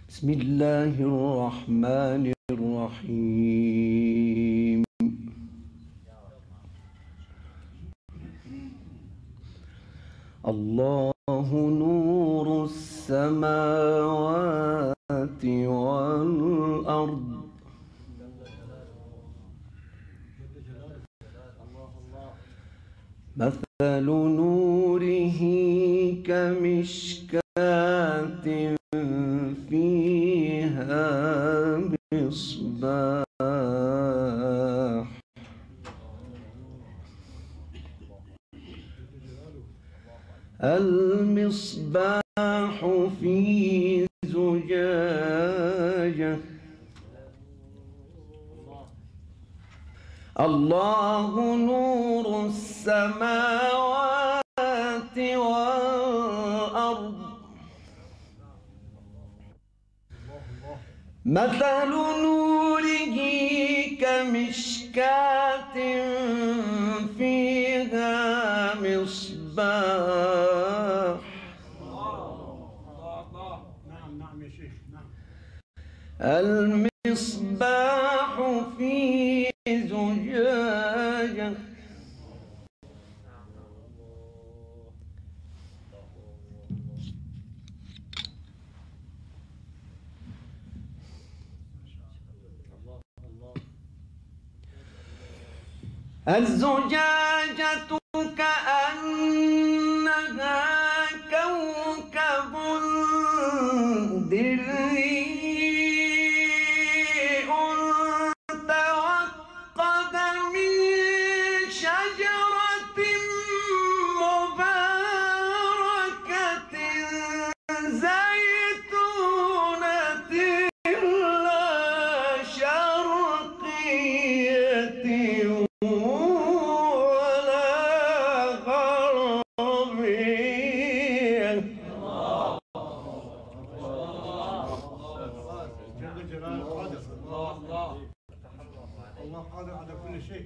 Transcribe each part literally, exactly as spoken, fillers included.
بسم الله الرحمن الرحيم. الله نور السماوات والأرض مثل نوره كمشكاة فيها مصباح المصباح في زجاجة الله نور السماوات والأرض مثل نوره كمشكاة فيها مصباح نعم نعم يا شيخ نعم. المصباح في زجاجة الزجاجة كأنها كوكب دري توقد من شجرة مباركة زيتونة لا شرقية ولا غربية. جل جلاله قادر. الله الله الله قادر على كل شيء.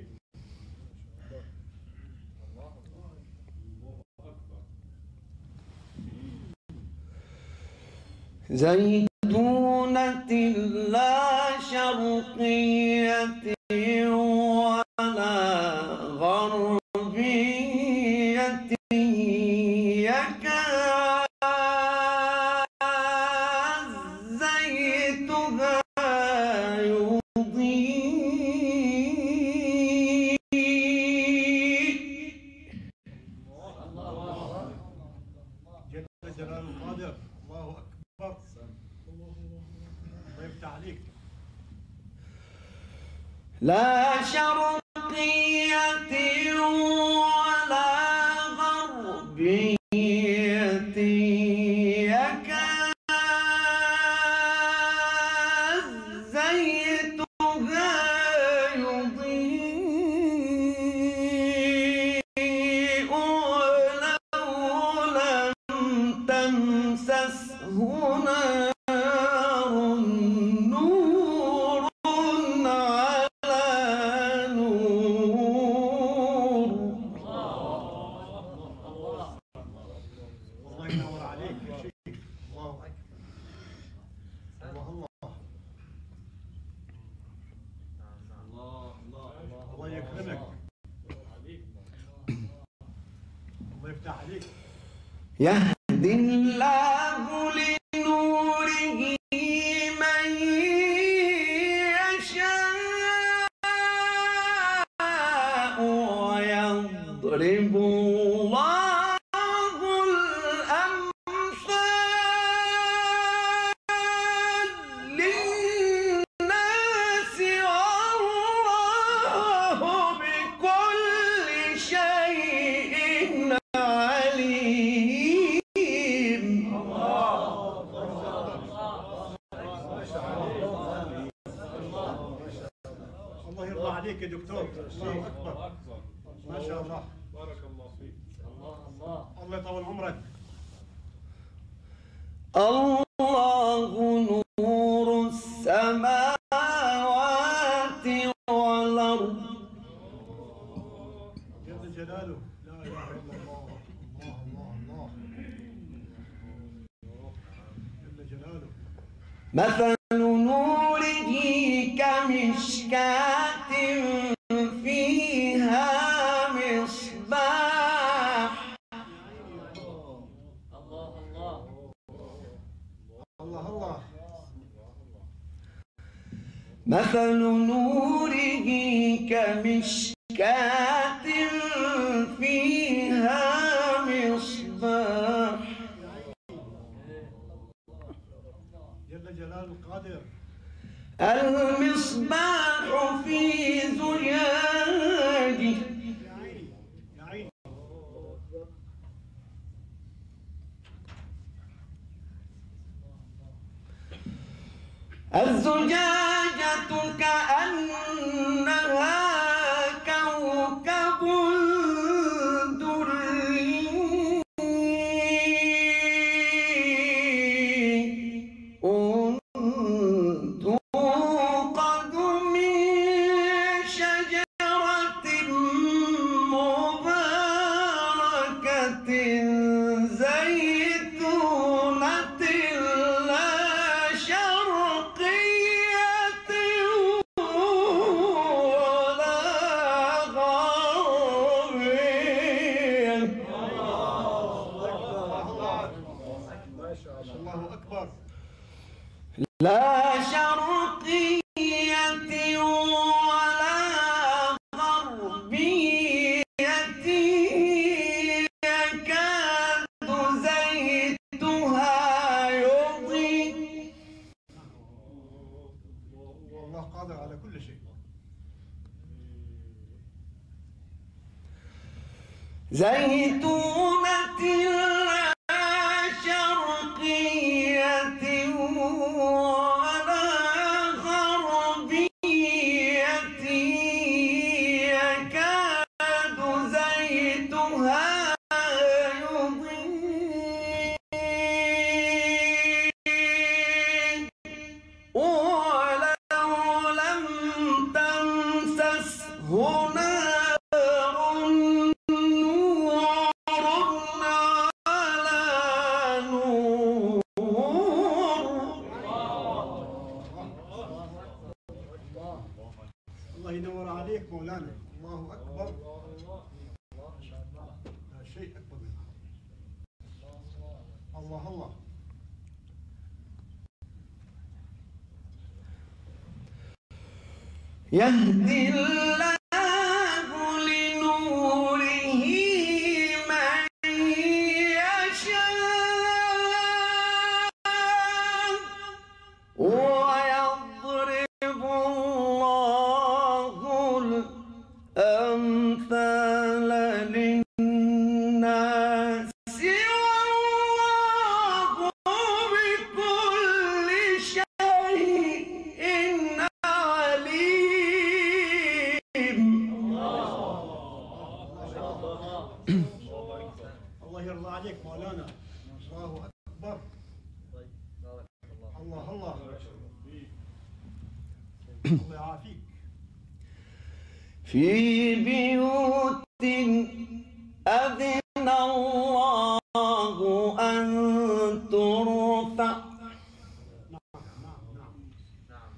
زيتونة لا شرقية ولا غربية يكاد زيتها يضيء جل جلاله قادر. الله أكبر. الله يفتح عليك. لا شرقية ولا غربية يكاد زيتها يضيء ولو لم تمسسه نار نور على نور. الله ينور عليك يا شيخ. الله الله الله الله يكرمك. الله يفتح عليك. يهدي الله لنوره من يشاء ويضرب الله الأمثال للناس والله بكل شيء عليم. الله يرضى عليك يا دكتور. الله أكبر. ما شاء الله. بارك الله فيك. الله الله الله يطول عمرك. الله نور السماوات والأرض جل جلاله. لا إله إلا الله. الله الله الله جل جلاله. مثل نوره كمشكاة فيها مصباح. الله الله الله الله. مثل نوره كمشكاة فيها مصباح جل جلال القادر. المصباح في زجاجه يا عيني يا عيني. الزجاجة كأنها كوكب دري توقد من شجرة مباركة زيتونة لا شرقية ولا غربية. الله أكبر. لا شرقية ولا غربية يكاد زيتها يضيء. والله قادر على كل شيء. زيتونة لا شرقية ولا غربية يكاد زيتها يضيء ولو لم تمسسه نار نور على نور. الله ينور عليك مولانا. الله أكبر. لا شيء أكبر منها. الله الله. يهدي الله لنوره من يشاء ويضرب الله الأمثال للناس والله بكل شيء عليم. الله يرضى عليك مولانا. الله أكبر. الله الله. الله يعافيك. في بيوت أذن الله أن ترفع نعم نعم نعم.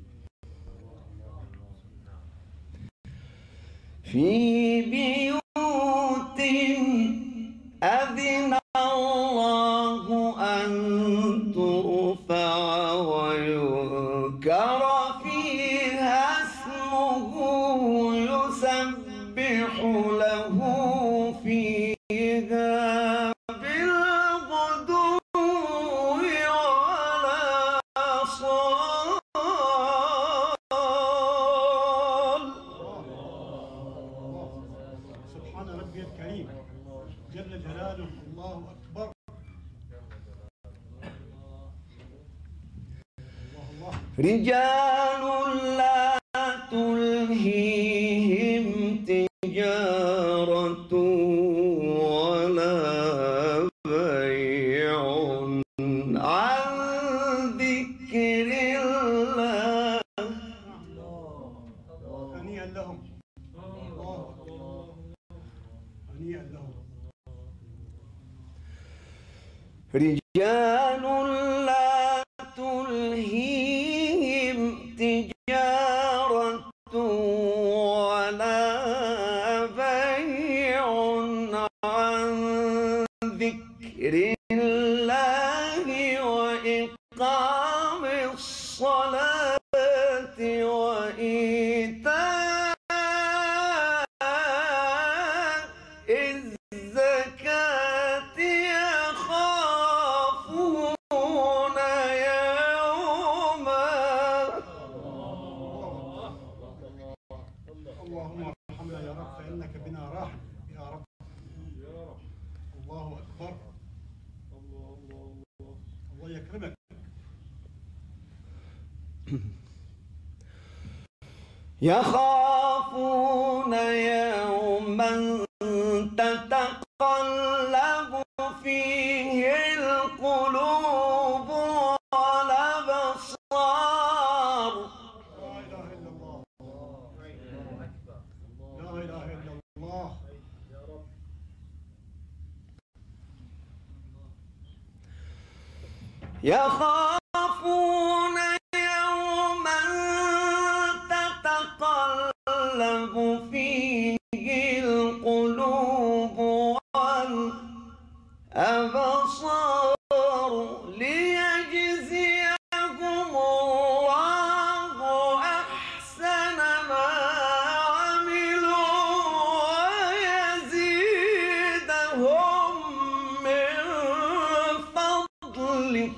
في بيوت أذن الله أن ترفع ويذكر فيها اسمه يسبح له فيها بالغدو والآصال. سبحان ربي الكريم جل جلاله. الله أكبر. الله الله. رجال لا تلهيهم تجارة ولا بيع عن ذكر الله. هنيئا لهم. الله أكبر. هنيئا لهم. رجال لا تلهيهم وإقام الصلاة وإيتاء الزكاة يخافون يوما. اللهم ارحمنا يا رب فإنك بنا راحم يا رب. الله أكبر. الله الله الله الله يكرمك. يخافون يوما تتقلب فيه القلوب والأبصار. لا إله إلا الله. لا إله إلا الله يا رب. يخافون يوما تتقلب فيه القلوب والأبصار ليجزيهم الله أحسن ما عملوا ويزيدهم من فضله.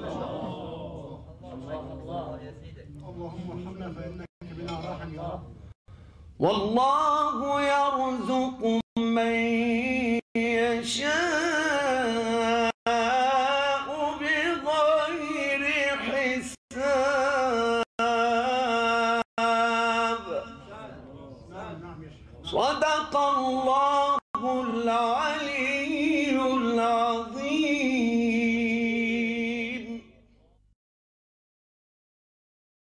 اللهم ارحمنا فإنك بنا راحم يا رب. والله يرزق من يشاء بغير حساب. نعم نعم يا شيخ. صدق الله العلي